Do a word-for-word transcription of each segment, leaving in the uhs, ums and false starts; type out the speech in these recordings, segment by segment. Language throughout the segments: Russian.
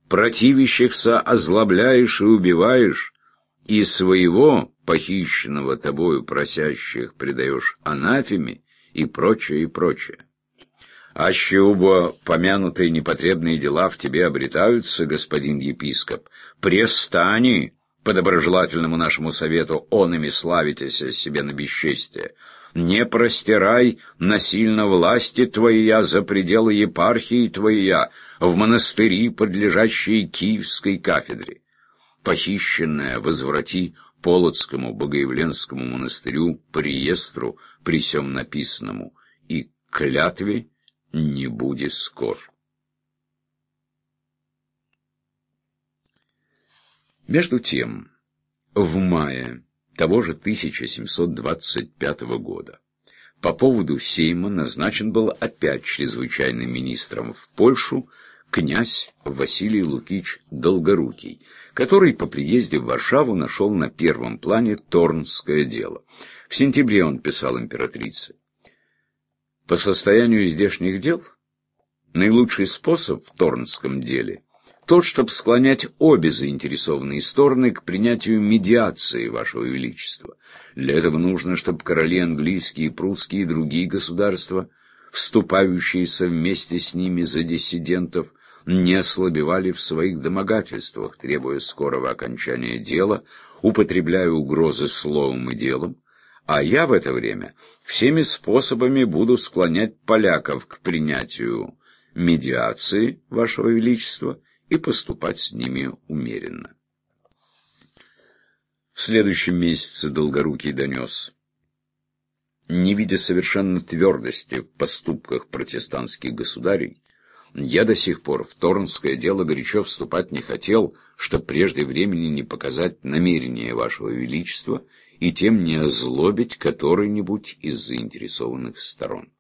противящихся озлобляешь и убиваешь, и своего, похищенного тобою просящих, предаешь анафеме и прочее, и прочее. Аще оба помянутые непотребные дела в тебе обретаются, господин епископ, престани по доброжелательному нашему совету онами славитеся себе на бесчестие. Не простирай насильно власти твоя за пределы епархии твоя в монастыри, подлежащие Киевской кафедре. Похищенное возврати Полоцкому Богоявленскому монастырю по реестру при сём написанному, и клятве не буди скор. Между тем, в мае того же тысяча семьсот двадцать пятого года по поводу сейма назначен был опять чрезвычайным министром в Польшу князь Василий Лукич Долгорукий, который по приезде в Варшаву нашел на первом плане Торнское дело. В сентябре он писал императрице: «По состоянию здешних дел наилучший способ в Торнском деле тот, чтобы склонять обе заинтересованные стороны к принятию медиации, Вашего Величества. Для этого нужно, чтобы короли английские, прусские и другие государства, вступающиеся вместе с ними за диссидентов, не ослабевали в своих домогательствах, требуя скорого окончания дела, употребляя угрозы словом и делом, а я в это время всеми способами буду склонять поляков к принятию медиации, Вашего Величества, и поступать с ними умеренно». В следующем месяце Долгорукий донес: «Не видя совершенно твердости в поступках протестантских государей, я до сих пор в Торнское дело горячо вступать не хотел, чтоб прежде времени не показать намерения Вашего Величества и тем не озлобить который-нибудь из заинтересованных сторон».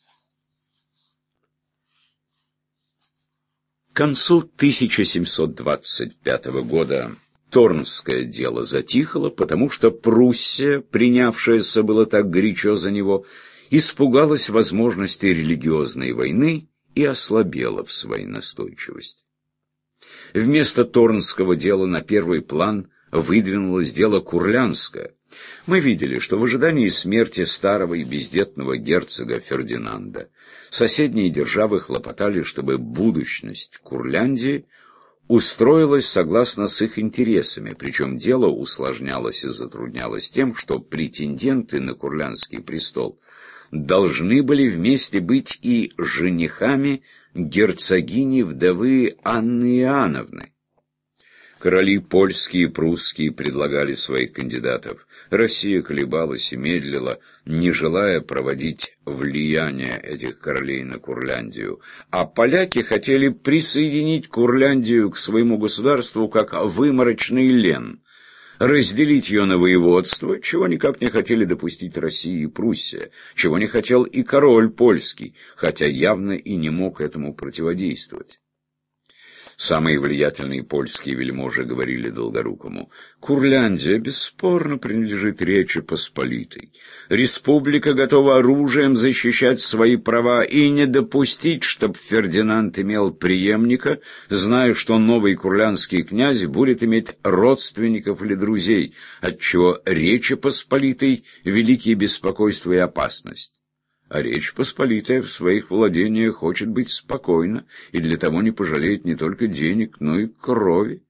К концу тысяча семьсот двадцать пятого года Торнское дело затихло, потому что Пруссия, принявшаяся было так горячо за него, испугалась возможности религиозной войны и ослабела в своей настойчивости. Вместо Торнского дела на первый план выдвинулось дело Курлянское. Мы видели, что в ожидании смерти старого и бездетного герцога Фердинанда соседние державы хлопотали, чтобы будущность Курляндии устроилась согласно с их интересами, причем дело усложнялось и затруднялось тем, что претенденты на Курлянский престол должны были вместе быть и женихами герцогини-вдовы Анны Иоанновны. Короли польские и прусские предлагали своих кандидатов. Россия колебалась и медлила, не желая проводить влияние этих королей на Курляндию. А поляки хотели присоединить Курляндию к своему государству как выморочный лен, разделить ее на воеводство, чего никак не хотели допустить Россия и Пруссия, чего не хотел и король польский, хотя явно и не мог этому противодействовать. Самые влиятельные польские вельможи говорили Долгорукому: «Курляндия бесспорно принадлежит Речи Посполитой. Республика готова оружием защищать свои права и не допустить, чтобы Фердинанд имел преемника, зная, что новый курлянский князь будет иметь родственников или друзей, отчего Речи Посполитой великие беспокойства и опасность. А Речь Посполитая в своих владениях хочет быть спокойна и для того не пожалеет не только денег, но и крови».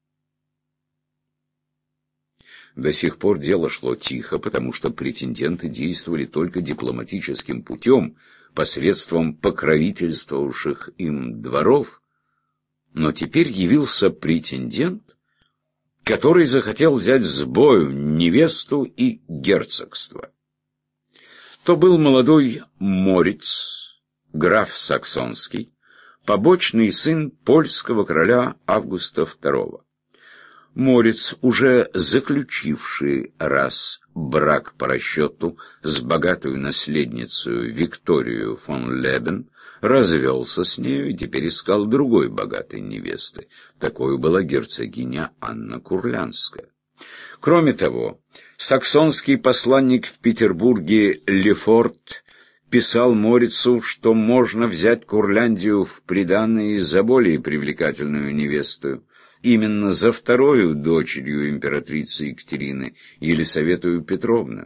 До сих пор дело шло тихо, потому что претенденты действовали только дипломатическим путем, посредством покровительствовавших им дворов. Но теперь явился претендент, который захотел взять с бою невесту и герцогство. То был молодой Мориц, граф Саксонский, побочный сын польского короля Августа второго. Мориц, уже заключивший раз брак по расчету с богатую наследницей Викторию фон Лебен, развелся с нею и теперь искал другой богатой невесты. Такой была герцогиня Анна Курлянская. Кроме того, саксонский посланник в Петербурге Лефорт писал Морицу, что можно взять Курляндию в приданое за более привлекательную невесту, именно за вторую дочерью императрицы Екатерины, Елисавету Петровну.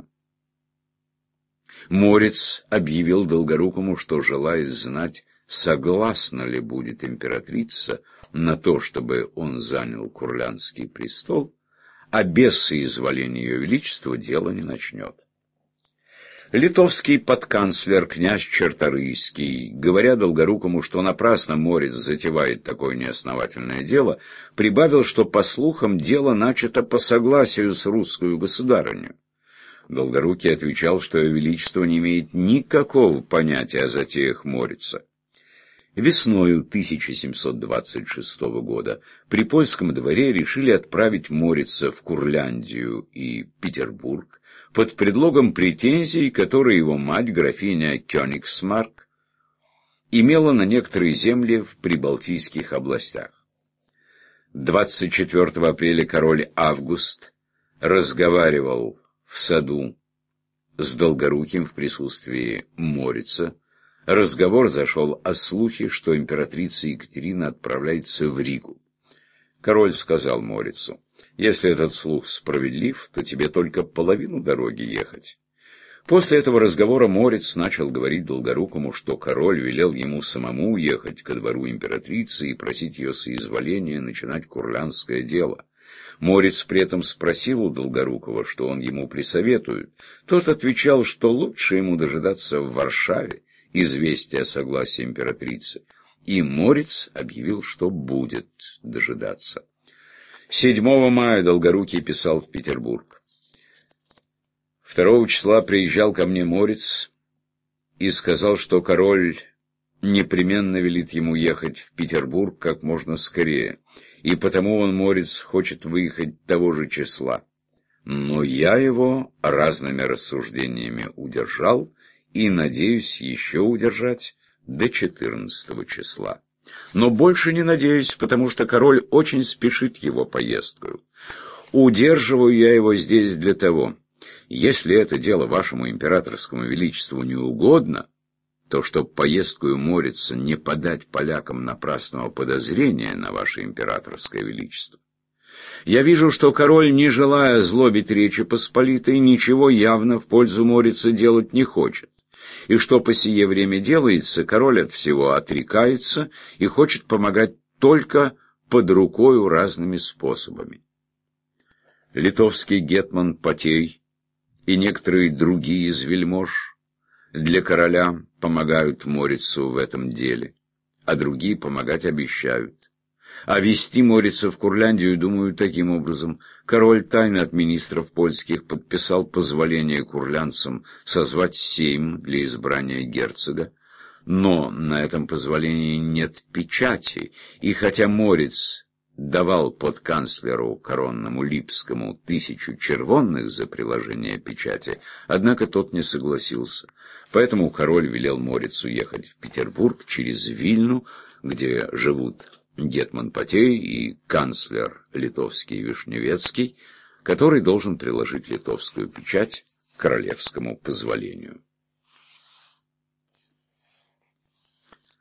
Мориц объявил Долгорукому, что желает знать, согласна ли будет императрица на то, чтобы он занял Курляндский престол, а без соизволения ее величества дело не начнет. Литовский подканцлер князь Черторийский, говоря Долгорукому, что напрасно Мориц затевает такое неосновательное дело, прибавил, что, по слухам, дело начато по согласию с русскую государыню. Долгорукий отвечал, что ее величество не имеет никакого понятия о затеях Морица. Весною тысяча семьсот двадцать шестого года при польском дворе решили отправить Морица в Курляндию и Петербург под предлогом претензий, которые его мать, графиня Кёнигсмарк, имела на некоторые земли в прибалтийских областях. двадцать четвёртого апреля король Август разговаривал в саду с Долгоруким в присутствии Морица. Разговор зашел о слухе, что императрица Екатерина отправляется в Ригу. Король сказал Морицу: «Если этот слух справедлив, то тебе только половину дороги ехать». После этого разговора Мориц начал говорить Долгорукому, что король велел ему самому уехать ко двору императрицы и просить ее соизволения начинать курляндское дело. Мориц при этом спросил у Долгорукова, что он ему присоветует. Тот отвечал, что лучше ему дожидаться в Варшаве известия о согласии императрицы, и Мориц объявил, что будет дожидаться. седьмого мая Долгорукий писал в Петербург. Второго числа приезжал ко мне Мориц и сказал, что король непременно велит ему ехать в Петербург как можно скорее, и потому он, Мориц, хочет выехать того же числа. Но я его разными рассуждениями удержал и надеюсь еще удержать до четырнадцатого числа. Но больше не надеюсь, потому что король очень спешит его поездкою. Удерживаю я его здесь для того: если это дело вашему императорскому величеству не угодно, то чтоб поездкою Морица не подать полякам напрасного подозрения на ваше императорское величество. Я вижу, что король, не желая злобить Речи Посполитой, ничего явно в пользу Морица делать не хочет, и что по сие время делается, король от всего отрекается и хочет помогать только под рукою разными способами. Литовский гетман Потей и некоторые другие из вельмож для короля помогают Морицу в этом деле, а другие помогать обещают. А вести Морица в Курляндию думаю таким образом: король тайно от министров польских подписал позволение курлянцам созвать сейм для избрания герцога, но на этом позволении нет печати, и хотя Мориц давал подканцлеру коронному Липскому тысячу червонных за приложение печати, однако тот не согласился. Поэтому король велел Морицу ехать в Петербург через Вильну, где живут гетман Потей и канцлер литовский Вишневецкий, который должен приложить литовскую печать к королевскому позволению.